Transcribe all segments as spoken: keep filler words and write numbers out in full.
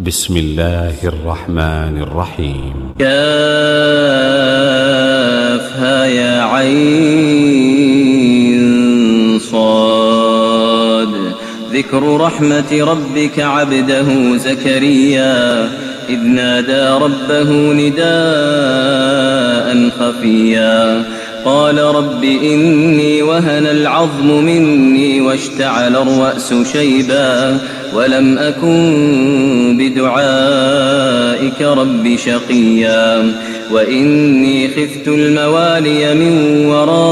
بسم الله الرحمن الرحيم. كافها يا عين صاد. ذكر رحمة ربك عبده زكريا إذ نادى ربه نداء خفيا قال رب إني وهن العظم مني واشتعل الرأس شيبا ولم أكن بدعائك رب شقيا وإني خفت الموالي من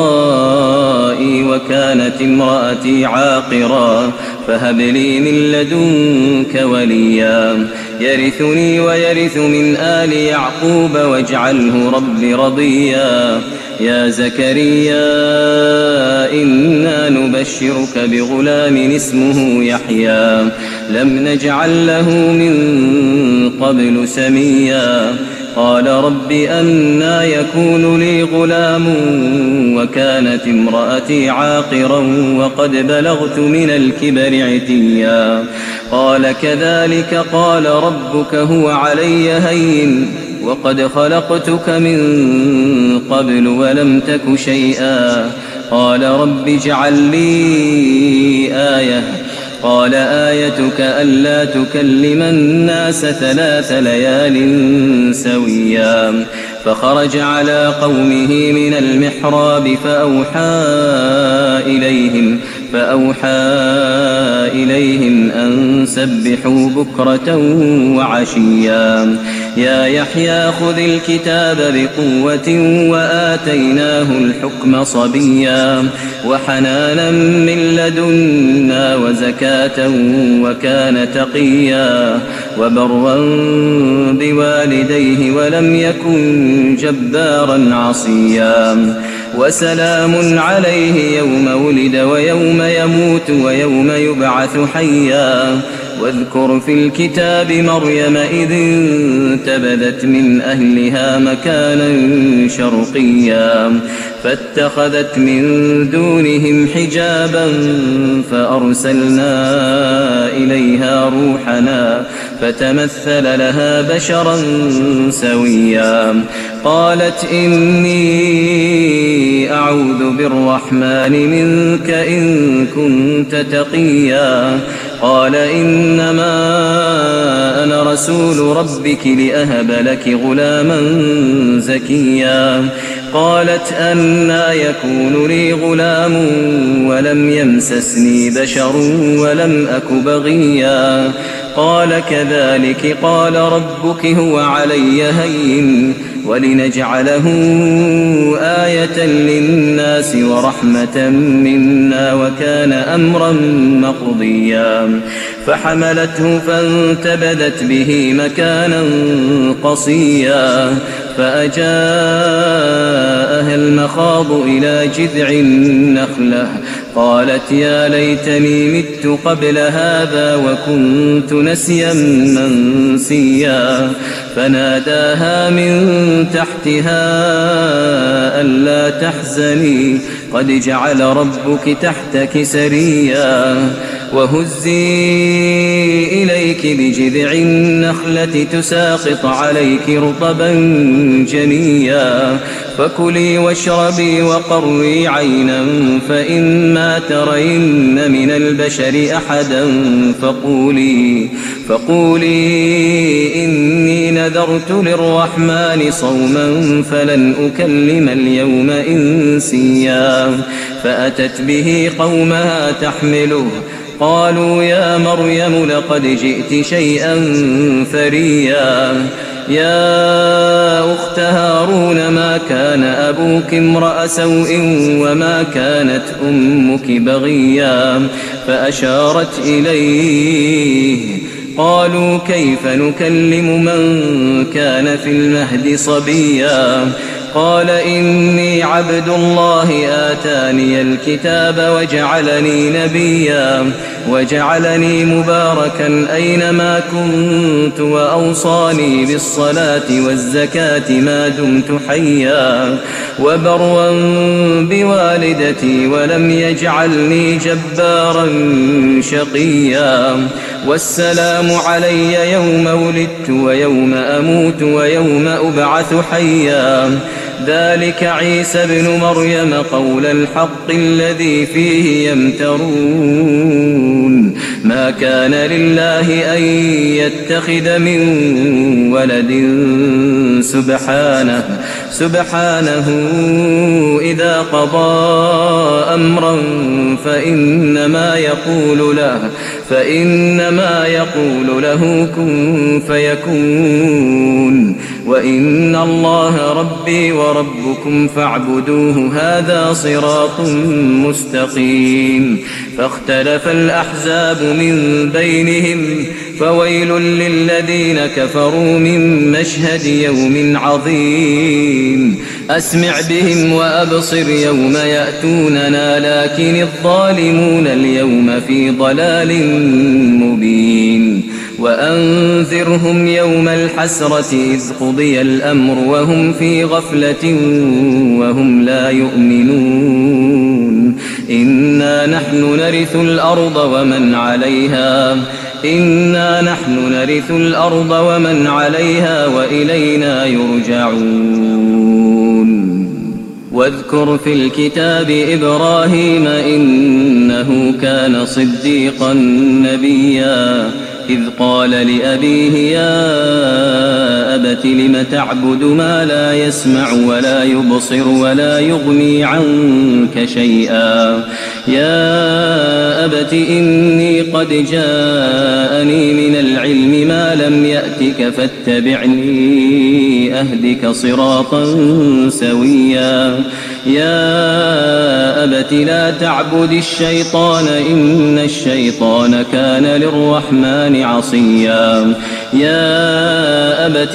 ورائي وكانت امرأتي عاقرا فهب لي من لدنك وليا يرثني ويرث من آل يعقوب واجعله رب رضيا يا زكريا إنا نبشرك بغلام اسمه يحيى لم نجعل له من قبل سميا قال رب أنى يكون لي غلام وكانت امرأتي عاقرا وقد بلغت من الكبر عتيا قال كذلك قال ربك هو علي هين وقد خلقتك من قبل ولم تك شيئا قال رب اجعل لي آية قال آيتك ألا تكلم الناس ثلاث ليال سويا فخرج على قومه من المحراب فأوحى إليهم فأوحى إليهم أن سبحوا بكرة وعشيا يا يحيى خذ الكتاب بقوة وآتيناه الحكم صبيا وحنانا من لدنا وزكاة وكان تقيا وبرا بوالديه ولم يكن جبارا عصيا وسلام عليه يوم ولد ويوم يموت ويوم يبعث حيا واذكر في الكتاب مريم إذ انتبذت من أهلها مكانا شرقيا فاتخذت من دونهم حجابا فأرسلنا إليها روحنا فتمثل لها بشرا سويا قالت إني أعوذ بالرحمن منك إن كنت تقيا قال إنما أنا رسول ربك لأهب لك غلاما زكيا قالت أنى يكون لي غلام ولم يمسسني بشر ولم أك بغيا قال كذلك قال ربك هو علي هين ولنجعله آية للناس ورحمة منا وكان أمرا مقضيا فحملته فانتبذت به مكانا قصيا فأجاءها المخاض إلى جذع النخلة قالت يا ليتني مت قبل هذا وكنت نسيا منسيا فناداها من تحتها ألا تحزني قد جعل ربك تحتك سريا وهزي إليك بجذع النخلة تساقط عليك رطبا جنيا فكلي واشربي وقري عينا فإما ترين من البشر أحدا فقولي, فقولي إني نذرت للرحمن صوما فلن أكلم اليوم إنسيا فأتت به قومها تحمله قالوا يا مريم لقد جئت شيئا فريا يا أخت هارون ما كان أبوك امرأ سوء وما كانت أمك بغيا فأشارت إليه قالوا كيف نكلم من كان في المهد صبيا قال إني عبد الله آتاني الكتاب وجعلني نبيا وجعلني مباركا أينما كنت وأوصاني بالصلاة والزكاة ما دمت حيا وبرا بوالدتي ولم يجعلني جبارا شقيا والسلام علي يوم ولدت ويوم أموت ويوم أبعث حيا ذلك عيسى ابن مريم قول الحق الذي فيه يمترون ما كان لله أن يتخذ من ولد سبحانه سبحانه إذا قضى أمرا فإنما يقول له فإنما يقول له كن فيكون وإن الله ربي وربكم فاعبدوه هذا صراط مستقيم فاختلف الأحزاب من بينهم فويل للذين كفروا من مشهد يوم عظيم أسمع بهم وأبصر يوم يأتوننا لكن الظالمون اليوم في ضلال مبين وأنذرهم يوم الحسرة إذ قضي الأمر وهم في غفلة وهم لا يؤمنون إنا نحن نرث الأرض ومن عليها إنا نحن نرث الأرض ومن عليها وإلينا يرجعون واذكر في الكتاب إبراهيم إنه كان صديقا نبيا إذ قال لأبيه يا أبت لم تعبد ما لا يسمع ولا يبصر ولا يغني عنك شيئا يا أبت إني قد جاءني من العلم ما لم يأتك فاتبعني أهدك صراطا سويا يا أبت لا تعبد الشيطان إن الشيطان كان للرحمن عصيا يا أبت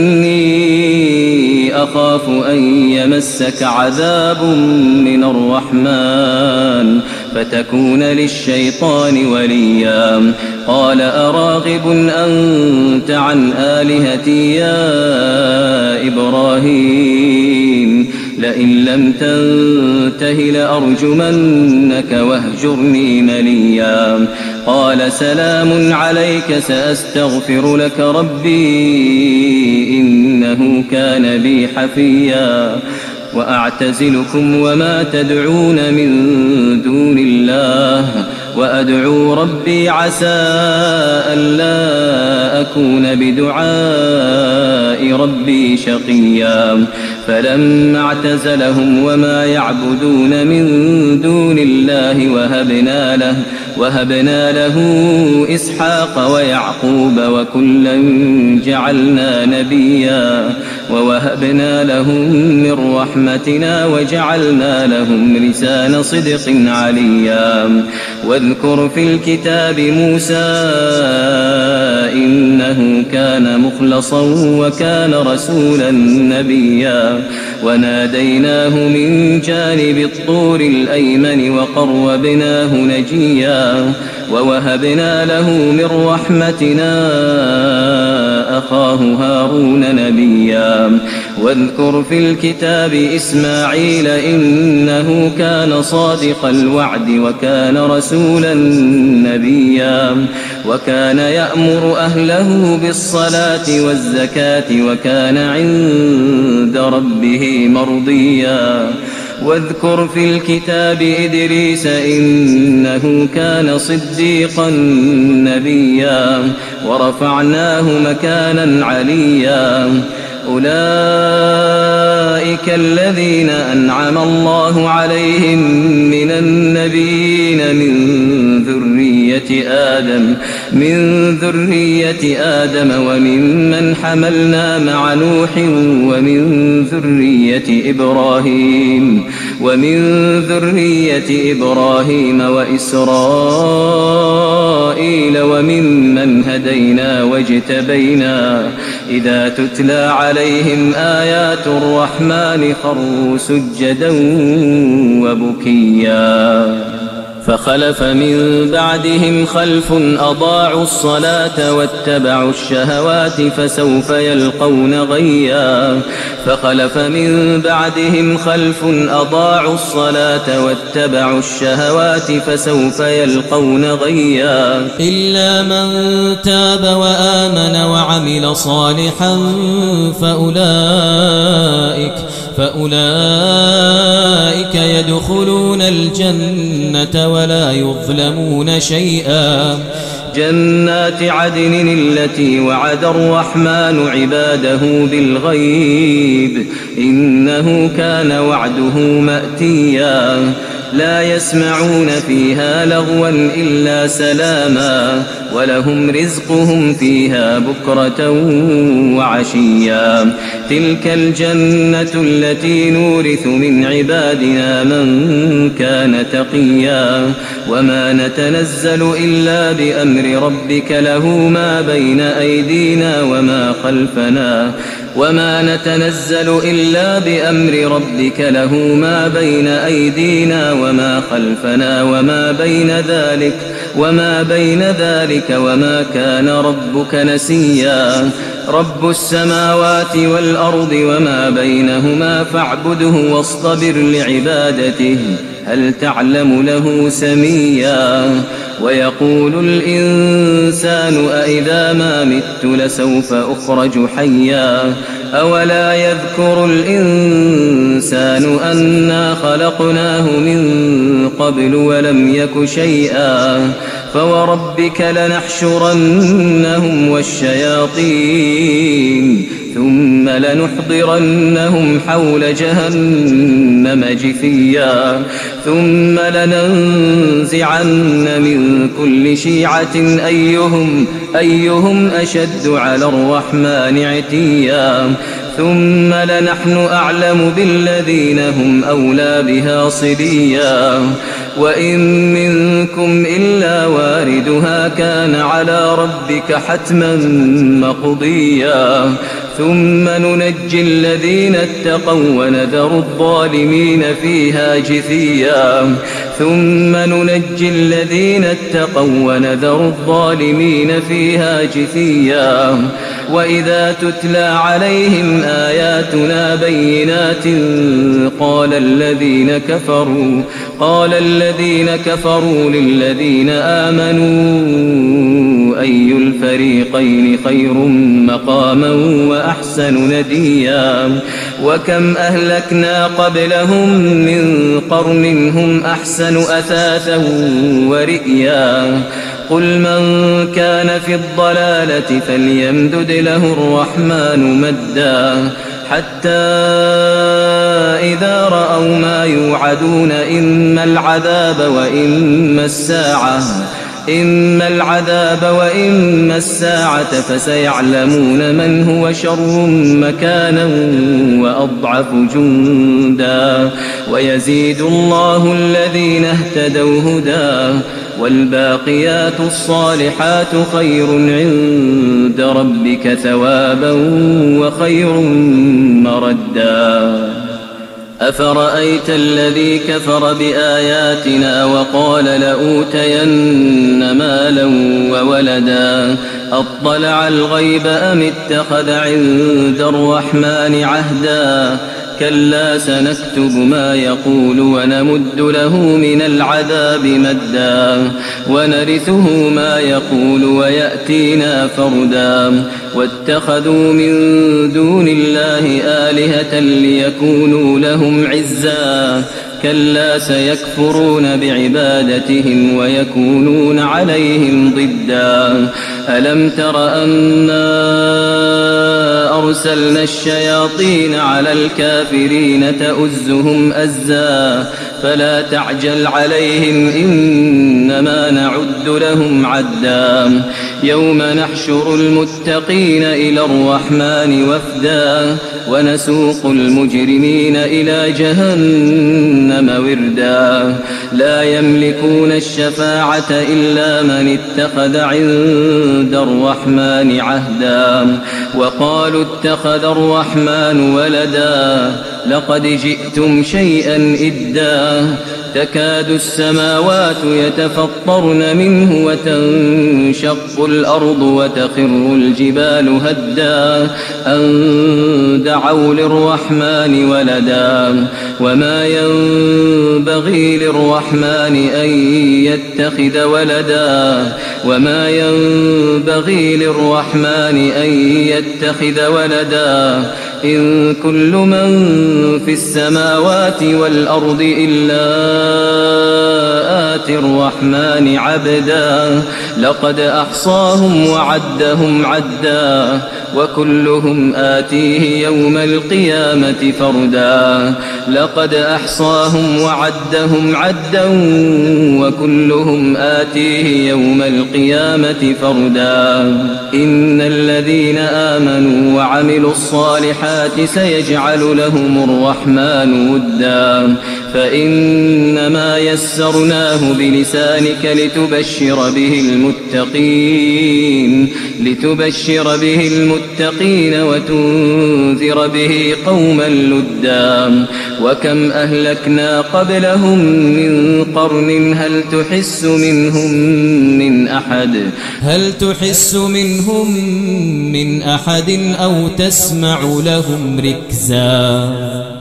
إني أخاف أن يمسك عذاب من الرحمن فتكون للشيطان وليا قال أراغب أنت عن آلهتي يا إبراهيم لئن لم تنته لأرجمنك واهجرني مليا قال سلام عليك سأستغفر لك ربي إنه كان بي حفيا وأعتزلكم وما تدعون من دون الله وأدعو ربي عسى ألا أكون بدعاء ربي شقيا فلما اعتزلهم وما يعبدون من دون الله وهبنا له وهبنا له إسحاق ويعقوب وكلا جعلنا نبيا ووهبنا لهم من رحمتنا وجعلنا لهم لسان صدق عليا واذكر في الكتاب موسى إنه كان مخلصا وكان رسولا نبيا وناديناه من جانب الطور الأيمن وقربناه نجيا ووهبنا له من رحمتنا أخاه هارون نبيا واذكر في الكتاب إسماعيل إنه كان صادق الوعد وكان رسولا نبيا وكان يأمر أهله بالصلاة والزكاة وكان عند ربه مرضيا واذكر في الكتاب إدريس إنه كان صديقا نبيا ورفعناه مكانا عليا أولئك الذين أنعم الله عليهم من النبيين من ذرية آدم من ذرية آدم وممن حملنا مع نوح ومن ذرية إبراهيم ومن ذرية إبراهيم وإسرائيل وممن هدينا واجتبينا إذا تتلى عليهم آيات الرحمن خروا سجدا وبكيا فخلف من بعدهم خلف أضاعوا الصلاة واتبعوا الشهوات فسوف يلقون غيا فخلف من بعدهم خلف أضاعوا الصلاة واتبعوا الشهوات فسوف يلقون غيا إلا من تاب وآمن وعمل صالحا فأولئك فأولئك يدخلون الجنة ولا يظلمون شيئا جنات عدن التي وعد الرحمن عباده بالغيب إنه كان وعده مأتيا لا يسمعون فيها لغوا إلا سلاما ولهم رزقهم فيها بكرة وعشيا تلك الجنة التي نورث من عبادنا من كان تقيا وما نتنزل إلا بأمر ربك له ما بين أيدينا وما خلفنا وما نتنزل إلا بأمر ربك له ما بين أيدينا وما خلفنا وما بين ذلك وما بين ذلك وما كان ربك نسيا رب السماوات والأرض وما بينهما فاعبده واصطبر لعبادته هل تعلم له سميا ويقول الإنسان أإذا ما مت لسوف أخرج حيا أولا يذكر الإنسان أنا خلقناه من قبل ولم يك شيئا فوربك لنحشرنهم والشياطين ثم لنحضرنهم حول جهنم جثيا ثم لننزعن من كل شيعة أيهم, أيهم أشد على الرحمن عتيا ثم لنحن أعلم بالذين هم أولى بها صليا وإن منكم إلا واردها كان على ربك حتما مقضيا ثم ننجي الذين اتقوا ونذر الظالمين فيها جثيا ثم ننجي الذين اتقوا ونذر الظالمين فيها جثيا وإذا تتلى عليهم آياتنا بينات قال الذين كفروا قال الذين كفروا للذين آمنوا أي الفريقين خير مقاما وأحسن نديا وكم أهلكنا قبلهم من قرن هم أحسن أثاثا ورئيا قل من كان في الضلالة فليمدد له الرحمن مدا حتى إذا رأوا ما يوعدون إما العذاب وإما الساعة إما العذاب وإما الساعة فسيعلمون من هو شر مكانا وأضعف جندا ويزيد الله الذين اهتدوا هدى والباقيات الصالحات خير عند ربك ثوابا وخير مردا أفرأيت الذي كفر بآياتنا وقال لأوتين مالا وولدا أطلع الغيب أم اتخذ عند الرحمن عهدا كلا سنكتب ما يقول ونمد له من العذاب مدا ونرثه ما يقول ويأتينا فردا واتخذوا من دون الله آلهة ليكونوا لهم عزا كلا سيكفرون بعبادتهم ويكونون عليهم ضدا ألم تر أنا أرسلنا الشياطين على الكافرين تؤزهم أزا فلا تعجل عليهم إنما نعد لهم عدا يوم نحشر المتقين إلى الرحمن وفدا ونسوق المجرمين إلى جهنم وردا لا يملكون الشفاعة إلا من اتخذ عند الرحمن عهدا وقالوا اتخذ الرحمن ولدا لقد جئتم شيئا إدا تكاد السماوات يتفطرن منه وتنشق الأرض وتخر الجبال هدا أن دعوا للرحمن ولدا وما ينبغي للرحمن أن يتخذ ولدا وما ينبغي للرحمن أن يتخذ ولدا إن كل من في السماوات والأرض إلا آتي الرحمن عبدا لقد أحصاهم وعدهم عدا وكلهم آتيه يوم القيامة فردا لقد أحصاهم وعدهم عدا وكلهم آتيه يوم القيامة فردا إن الذين آمنوا وعملوا الصالحات سيجعل لهم الرحمن ودا فإنما يسرناه بلسانك لتبشر به المتقين لتبشر به المتقين وتنذر به قوما لدا وكم أهلكنا قبلهم من قرن هل تحس منهم من أحد هل تحس منهم من أحد أو تسمع لهم ركزا